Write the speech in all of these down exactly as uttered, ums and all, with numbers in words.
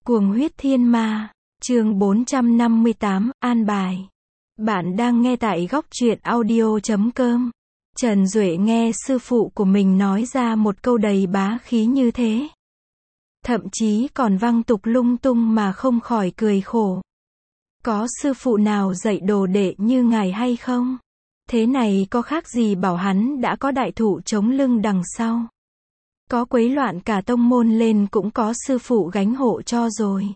Cuồng huyết thiên ma, chương bốn trăm năm mươi tám, an bài. Bạn đang nghe tại góc truyện audio chấm com. Trần Duệ nghe sư phụ của mình nói ra một câu đầy bá khí như thế. Thậm chí còn văng tục lung tung mà không khỏi cười khổ. Có sư phụ nào dạy đồ đệ như ngài hay không? Thế này có khác gì bảo hắn đã có đại thụ chống lưng đằng sau. Có quấy loạn cả tông môn lên cũng có sư phụ gánh hộ cho rồi.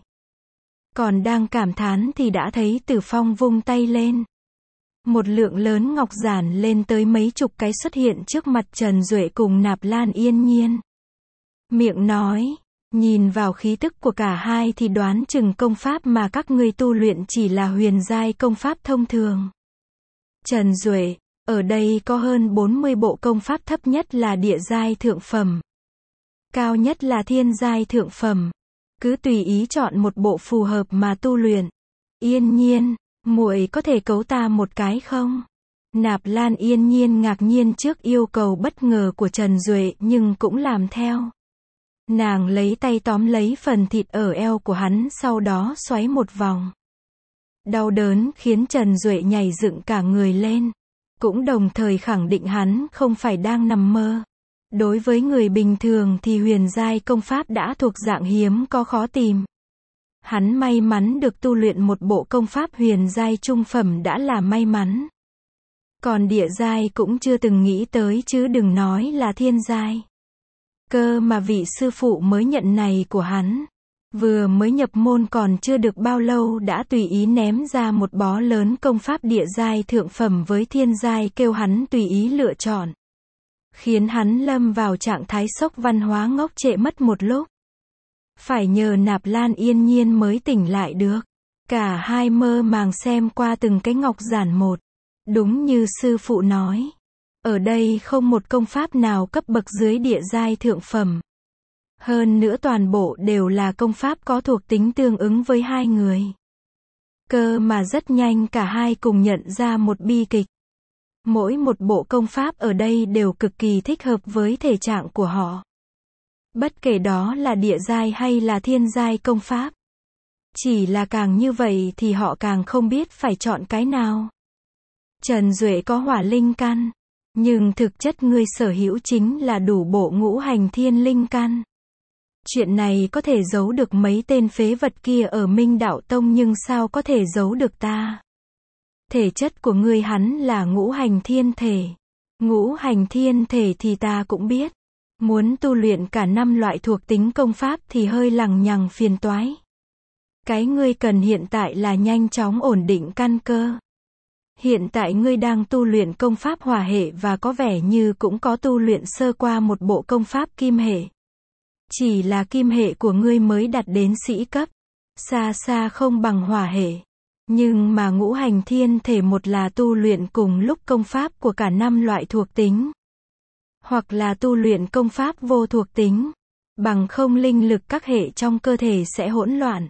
Còn đang cảm thán thì đã thấy Tử Phong vung tay lên. Một lượng lớn ngọc giản lên tới mấy chục cái xuất hiện trước mặt Trần Duệ cùng Nạp Lan Yên Nhiên. Miệng nói, nhìn vào khí tức của cả hai thì đoán chừng công pháp mà các ngươi tu luyện chỉ là huyền giai công pháp thông thường. Trần Duệ, ở đây có hơn bốn mươi bộ công pháp, thấp nhất là địa giai thượng phẩm. Cao nhất là thiên giai thượng phẩm. Cứ tùy ý chọn một bộ phù hợp mà tu luyện. Yên Nhiên, muội có thể cấu ta một cái không? Nạp Lan Yên Nhiên ngạc nhiên trước yêu cầu bất ngờ của Trần Duệ nhưng cũng làm theo. Nàng lấy tay tóm lấy phần thịt ở eo của hắn, sau đó xoáy một vòng. Đau đớn khiến Trần Duệ nhảy dựng cả người lên. Cũng đồng thời khẳng định hắn không phải đang nằm mơ. Đối với người bình thường thì huyền giai công pháp đã thuộc dạng hiếm có khó tìm. Hắn may mắn được tu luyện một bộ công pháp huyền giai trung phẩm đã là may mắn. Còn địa giai cũng chưa từng nghĩ tới chứ đừng nói là thiên giai. Cơ mà vị sư phụ mới nhận này của hắn, vừa mới nhập môn còn chưa được bao lâu đã tùy ý ném ra một bó lớn công pháp địa giai thượng phẩm với thiên giai, kêu hắn tùy ý lựa chọn. Khiến hắn lâm vào trạng thái sốc văn hóa ngốc trệ mất một lúc. Phải nhờ Nạp Lan Yên Nhiên mới tỉnh lại được. Cả hai mơ màng xem qua từng cái ngọc giản một. Đúng như sư phụ nói. Ở đây không một công pháp nào cấp bậc dưới địa giai thượng phẩm. Hơn nữa toàn bộ đều là công pháp có thuộc tính tương ứng với hai người. Cơ mà rất nhanh cả hai cùng nhận ra một bi kịch. Mỗi một bộ công pháp ở đây đều cực kỳ thích hợp với thể trạng của họ. Bất kể đó là địa giai hay là thiên giai công pháp. Chỉ là càng như vậy thì họ càng không biết phải chọn cái nào. Trần Duệ có hỏa linh căn. Nhưng thực chất ngươi sở hữu chính là đủ bộ ngũ hành thiên linh căn. Chuyện này có thể giấu được mấy tên phế vật kia ở Minh Đạo Tông nhưng sao có thể giấu được ta? Thể chất của ngươi hắn là ngũ hành thiên thể. Ngũ hành thiên thể thì ta cũng biết. Muốn tu luyện cả năm loại thuộc tính công pháp thì hơi lằng nhằng phiền toái. Cái ngươi cần hiện tại là nhanh chóng ổn định căn cơ. Hiện tại ngươi đang tu luyện công pháp hỏa hệ và có vẻ như cũng có tu luyện sơ qua một bộ công pháp kim hệ. Chỉ là kim hệ của ngươi mới đạt đến sĩ cấp. Xa xa không bằng hỏa hệ. Nhưng mà ngũ hành thiên thể một là tu luyện cùng lúc công pháp của cả năm loại thuộc tính. Hoặc là tu luyện công pháp vô thuộc tính. Bằng không linh lực các hệ trong cơ thể sẽ hỗn loạn.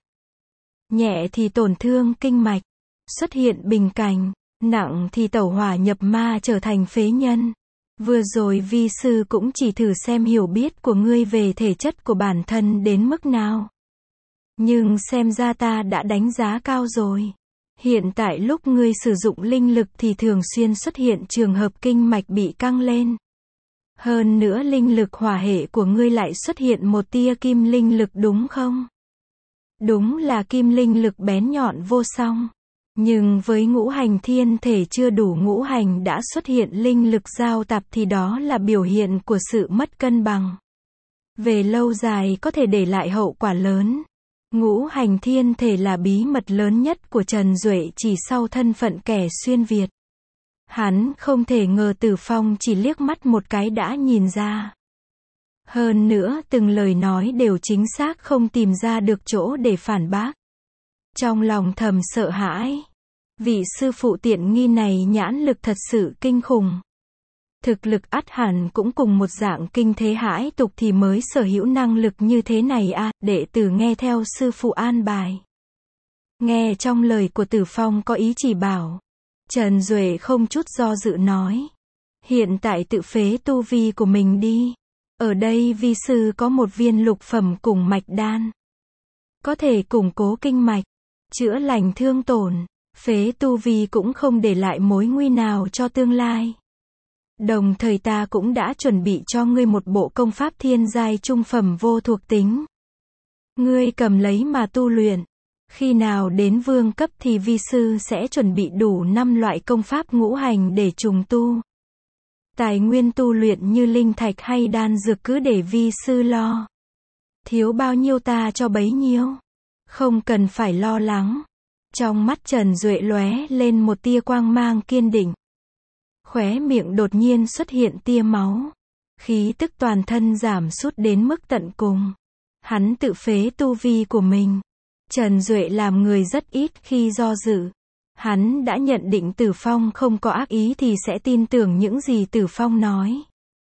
Nhẹ thì tổn thương kinh mạch. Xuất hiện bình cảnh. Nặng thì tẩu hỏa nhập ma trở thành phế nhân. Vừa rồi vi sư cũng chỉ thử xem hiểu biết của ngươi về thể chất của bản thân đến mức nào. Nhưng xem ra ta đã đánh giá cao rồi. Hiện tại lúc ngươi sử dụng linh lực thì thường xuyên xuất hiện trường hợp kinh mạch bị căng lên. Hơn nữa linh lực hỏa hệ của ngươi lại xuất hiện một tia kim linh lực đúng không? Đúng là kim linh lực bén nhọn vô song. Nhưng với ngũ hành thiên thể chưa đủ ngũ hành đã xuất hiện linh lực giao tạp thì đó là biểu hiện của sự mất cân bằng. Về lâu dài có thể để lại hậu quả lớn. Ngũ hành thiên thể là bí mật lớn nhất của Trần Duệ chỉ sau thân phận kẻ xuyên Việt. Hắn không thể ngờ Tử Phong chỉ liếc mắt một cái đã nhìn ra. Hơn nữa từng lời nói đều chính xác không tìm ra được chỗ để phản bác. Trong lòng thầm sợ hãi. Vị sư phụ tiện nghi này nhãn lực thật sự kinh khủng. Thực lực ắt hẳn cũng cùng một dạng kinh thế hãi tục thì mới sở hữu năng lực như thế này à, đệ tử nghe theo sư phụ an bài. Nghe trong lời của Tử Phong có ý chỉ bảo. Trần Duệ không chút do dự nói. Hiện tại tự phế tu vi của mình đi. Ở đây vi sư có một viên lục phẩm cùng mạch đan. có thể củng cố kinh mạch, chữa lành thương tổn, phế tu vi cũng không để lại mối nguy nào cho tương lai. Đồng thời ta cũng đã chuẩn bị cho ngươi một bộ công pháp thiên giai trung phẩm vô thuộc tính. Ngươi cầm lấy mà tu luyện. Khi nào đến vương cấp thì vi sư sẽ chuẩn bị đủ năm loại công pháp ngũ hành để trùng tu. Tài nguyên tu luyện như linh thạch hay đan dược cứ để vi sư lo. Thiếu bao nhiêu ta cho bấy nhiêu. Không cần phải lo lắng. Trong mắt Trần Duệ lóe lên một tia quang mang kiên định. Khóe miệng đột nhiên xuất hiện tia máu. Khí tức toàn thân giảm sút đến mức tận cùng. Hắn tự phế tu vi của mình. Trần Duệ làm người rất ít khi do dự. Hắn đã nhận định Tử Phong không có ác ý thì sẽ tin tưởng những gì Tử Phong nói.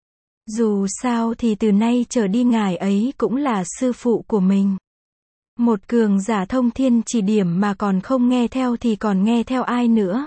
Dù sao thì từ nay trở đi ngài ấy cũng là sư phụ của mình. Một cường giả thông thiên chỉ điểm mà còn không nghe theo thì còn nghe theo ai nữa.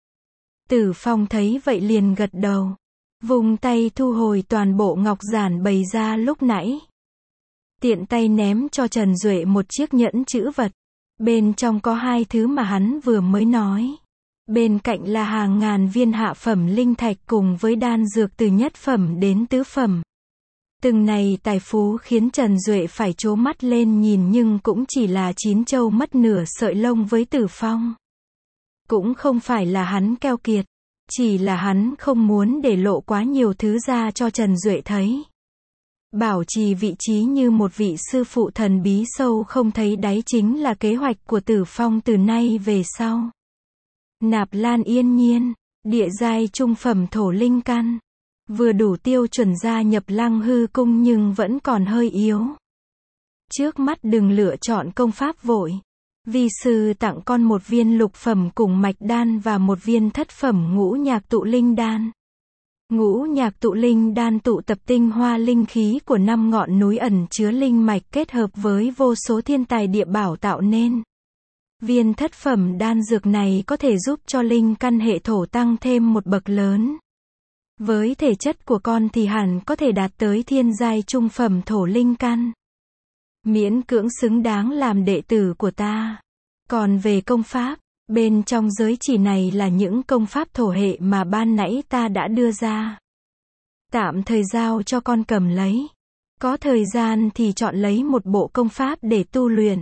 Tử Phong thấy vậy liền gật đầu. Vùng tay thu hồi toàn bộ ngọc giản bày ra lúc nãy. Tiện tay ném cho Trần Duệ một chiếc nhẫn chữ vật. Bên trong có hai thứ mà hắn vừa mới nói. Bên cạnh là hàng ngàn viên hạ phẩm linh thạch cùng với đan dược từ nhất phẩm đến tứ phẩm. Từng này tài phú khiến Trần Duệ phải trố mắt lên nhìn nhưng cũng chỉ là chín châu mất nửa sợi lông với Tử Phong. Cũng không phải là hắn keo kiệt, chỉ là hắn không muốn để lộ quá nhiều thứ ra cho Trần Duệ thấy. Bảo trì vị trí như một vị sư phụ thần bí sâu không thấy đáy chính là kế hoạch của Tử Phong từ nay về sau. Nạp Lan Yên Nhiên, địa giai trung phẩm thổ linh căn. Vừa đủ tiêu chuẩn gia nhập Lăng Hư Cung nhưng vẫn còn hơi yếu. Trước mắt đừng lựa chọn công pháp vội. Vi sư tặng con một viên lục phẩm cùng mạch đan và một viên thất phẩm ngũ nhạc tụ linh đan. Ngũ nhạc tụ linh đan tụ tập tinh hoa linh khí của năm ngọn núi ẩn chứa linh mạch kết hợp với vô số thiên tài địa bảo tạo nên. Viên thất phẩm đan dược này có thể giúp cho linh căn hệ thổ tăng thêm một bậc lớn. Với thể chất của con thì hẳn có thể đạt tới thiên giai trung phẩm thổ linh căn. Miễn cưỡng xứng đáng làm đệ tử của ta. Còn về công pháp, bên trong giới chỉ này là những công pháp thổ hệ mà ban nãy ta đã đưa ra. Tạm thời giao cho con cầm lấy. Có thời gian thì chọn lấy một bộ công pháp để tu luyện.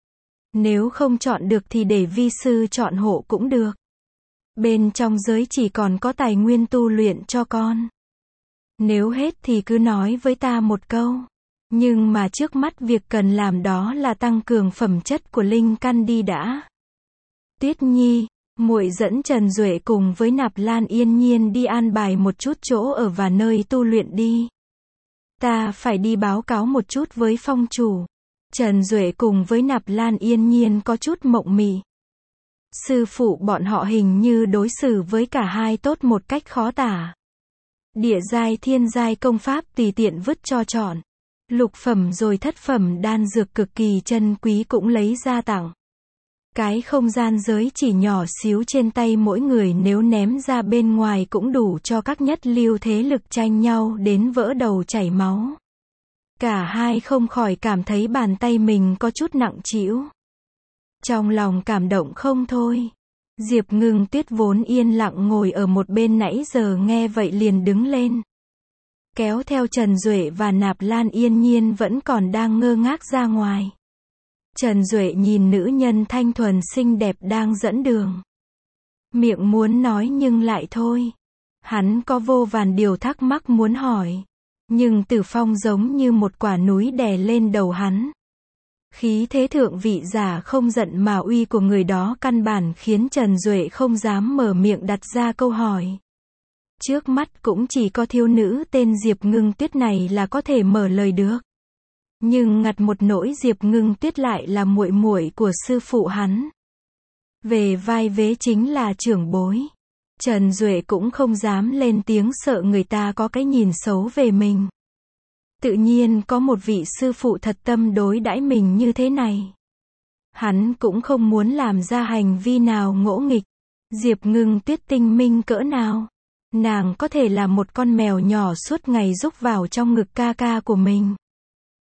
Nếu không chọn được thì để vi sư chọn hộ cũng được. Bên trong giới chỉ còn có tài nguyên tu luyện cho con. Nếu hết thì cứ nói với ta một câu. Nhưng mà trước mắt việc cần làm đó là tăng cường phẩm chất của linh căn đi đã. Tuyết Nhi, muội dẫn Trần Duệ cùng với Nạp Lan Yên Nhiên đi an bài một chút chỗ ở và nơi tu luyện đi. Ta phải đi báo cáo một chút với phong chủ. Trần Duệ cùng với Nạp Lan Yên Nhiên có chút mộng mị. Sư phụ bọn họ hình như đối xử với cả hai tốt một cách khó tả. Địa giai thiên giai công pháp tùy tiện vứt cho chọn. Lục phẩm rồi thất phẩm đan dược cực kỳ chân quý cũng lấy ra tặng. Cái không gian giới chỉ nhỏ xíu trên tay mỗi người nếu ném ra bên ngoài cũng đủ cho các nhất lưu thế lực tranh nhau đến vỡ đầu chảy máu. Cả hai không khỏi cảm thấy bàn tay mình có chút nặng trĩu. Trong lòng cảm động không thôi. Diệp Ngưng Tuyết vốn yên lặng ngồi ở một bên nãy giờ nghe vậy liền đứng lên. Kéo theo Trần Duệ và Nạp Lan Yên Nhiên vẫn còn đang ngơ ngác ra ngoài. Trần Duệ nhìn nữ nhân thanh thuần xinh đẹp đang dẫn đường. Miệng muốn nói nhưng lại thôi. Hắn có vô vàn điều thắc mắc muốn hỏi. Nhưng Tử Phong giống như một quả núi đè lên đầu hắn. Khí thế thượng vị giả không giận mà uy của người đó căn bản khiến Trần Duệ không dám mở miệng đặt ra câu hỏi. Trước mắt cũng chỉ có thiếu nữ tên Diệp Ngưng Tuyết này là có thể mở lời được. Nhưng ngặt một nỗi Diệp Ngưng Tuyết lại là muội muội của sư phụ hắn. Về vai vế chính là trưởng bối. Trần Duệ cũng không dám lên tiếng sợ người ta có cái nhìn xấu về mình. Tự nhiên có một vị sư phụ thật tâm đối đãi mình như thế này. Hắn cũng không muốn làm ra hành vi nào ngỗ nghịch. Diệp Ngưng Tuyết tinh minh cỡ nào. Nàng có thể là một con mèo nhỏ suốt ngày rúc vào trong ngực ca ca của mình.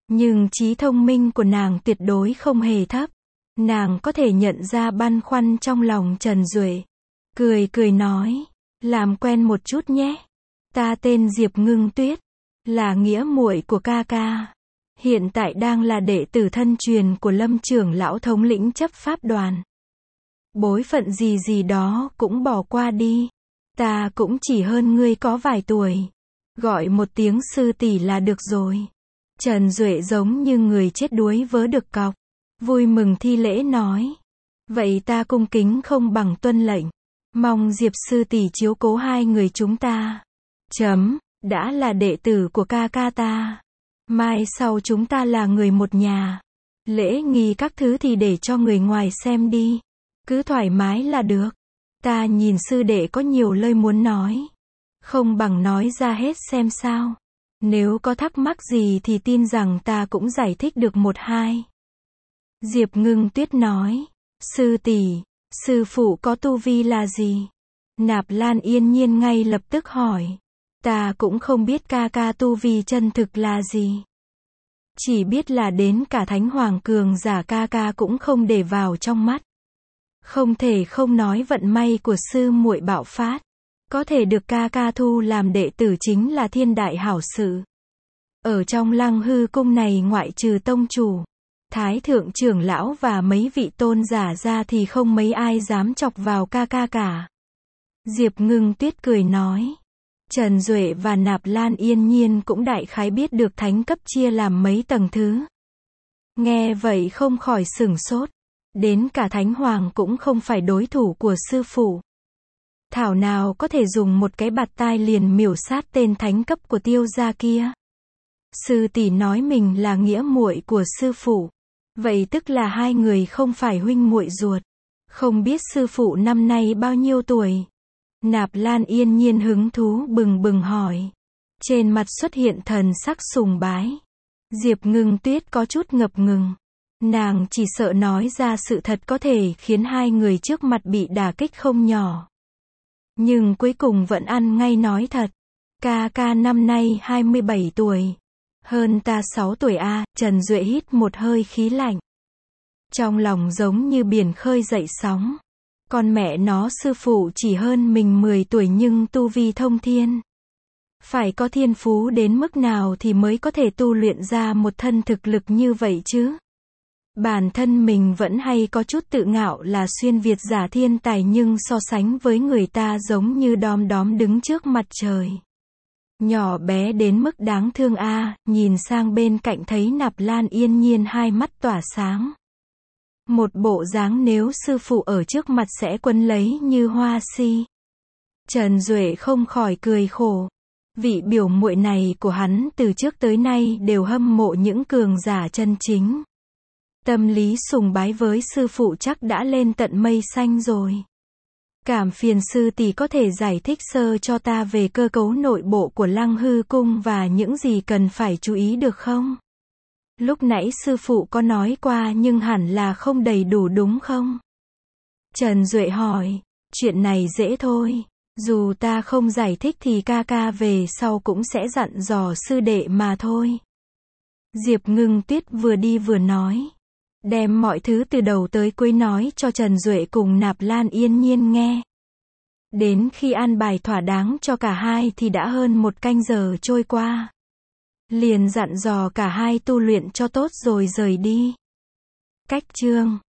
Nhưng trí thông minh của nàng tuyệt đối không hề thấp. Nàng có thể nhận ra băn khoăn trong lòng Trần Duệ. Cười cười nói, làm quen một chút nhé. Ta tên Diệp Ngưng Tuyết, là nghĩa muội của ca ca. Hiện tại đang là đệ tử thân truyền của Lâm trưởng lão thống lĩnh chấp pháp đoàn. Bối phận gì gì đó cũng bỏ qua đi. Ta cũng chỉ hơn ngươi có vài tuổi. Gọi một tiếng sư tỷ là được rồi. Trần Duệ giống như người chết đuối vớ được cọc. Vui mừng thi lễ nói. Vậy ta cung kính không bằng tuân lệnh. Mong Diệp sư tỷ chiếu cố hai người chúng ta. Chấm, đã là đệ tử của ca ca ta. Mai sau chúng ta là người một nhà. Lễ nghi các thứ thì để cho người ngoài xem đi. Cứ thoải mái là được. Ta nhìn sư đệ có nhiều lời muốn nói. Không bằng nói ra hết xem sao. Nếu có thắc mắc gì thì tin rằng ta cũng giải thích được một hai. Diệp Ngưng Tuyết nói. Sư tỷ, sư phụ có tu vi là gì? Nạp Lan yên nhiên ngay lập tức hỏi. Ta cũng không biết ca ca tu vi chân thực là gì. Chỉ biết là đến cả Thánh Hoàng cường giả ca ca cũng không để vào trong mắt. Không thể không nói vận may của sư muội bạo phát. Có thể được ca ca thu làm đệ tử chính là thiên đại hảo sự. Ở trong Lăng Hư cung này ngoại trừ tông chủ, thái thượng trưởng lão và mấy vị tôn giả ra thì không mấy ai dám chọc vào ca ca cả. Diệp Ngưng Tuyết cười nói. Trần Duệ và Nạp Lan yên nhiên cũng đại khái biết được thánh cấp chia làm mấy tầng thứ. Nghe vậy không khỏi sửng sốt. Đến cả Thánh Hoàng cũng không phải đối thủ của sư phụ. Thảo nào có thể dùng một cái bạt tai liền miểu sát tên thánh cấp của Tiêu gia kia. Sư tỷ nói mình là nghĩa muội của sư phụ. Vậy tức là hai người không phải huynh muội ruột. Không biết sư phụ năm nay bao nhiêu tuổi? Nạp Lan yên nhiên hứng thú bừng bừng hỏi. Trên mặt xuất hiện thần sắc sùng bái. Diệp Ngưng Tuyết có chút ngập ngừng. Nàng chỉ sợ nói ra sự thật có thể khiến hai người trước mặt bị đả kích không nhỏ. Nhưng cuối cùng vẫn ăn ngay nói thật. Ca ca năm nay hai mươi bảy tuổi. Hơn ta sáu tuổi a. À, Trần Duệ hít một hơi khí lạnh. Trong lòng giống như biển khơi dậy sóng. Con mẹ nó sư phụ chỉ hơn mình mười tuổi nhưng tu vi thông thiên. Phải có thiên phú đến mức nào thì mới có thể tu luyện ra một thân thực lực như vậy chứ? Bản thân mình vẫn hay có chút tự ngạo là xuyên Việt giả thiên tài nhưng so sánh với người ta giống như đom đóm đứng trước mặt trời. Nhỏ bé đến mức đáng thương a. À, nhìn sang bên cạnh thấy Nạp Lan yên nhiên hai mắt tỏa sáng. Một bộ dáng nếu sư phụ ở trước mặt sẽ quấn lấy như hoa si. Trần Duệ không khỏi cười khổ. Vị biểu muội này của hắn từ trước tới nay đều hâm mộ những cường giả chân chính. Tâm lý sùng bái với sư phụ chắc đã lên tận mây xanh rồi. Cảm phiền sư tỷ có thể giải thích sơ cho ta về cơ cấu nội bộ của Lăng Hư cung và những gì cần phải chú ý được không? Lúc nãy sư phụ có nói qua nhưng hẳn là không đầy đủ đúng không? Trần Duệ hỏi. Chuyện này dễ thôi. Dù ta không giải thích thì ca ca về sau cũng sẽ dặn dò sư đệ mà thôi. Diệp Ngưng Tuyết vừa đi vừa nói. Đem mọi thứ từ đầu tới cuối nói cho Trần Duệ cùng Nạp Lan yên nhiên nghe. Đến khi an bài thỏa đáng cho cả hai thì đã hơn một canh giờ trôi qua. Liền dặn dò cả hai tu luyện cho tốt rồi rời đi. Cách chương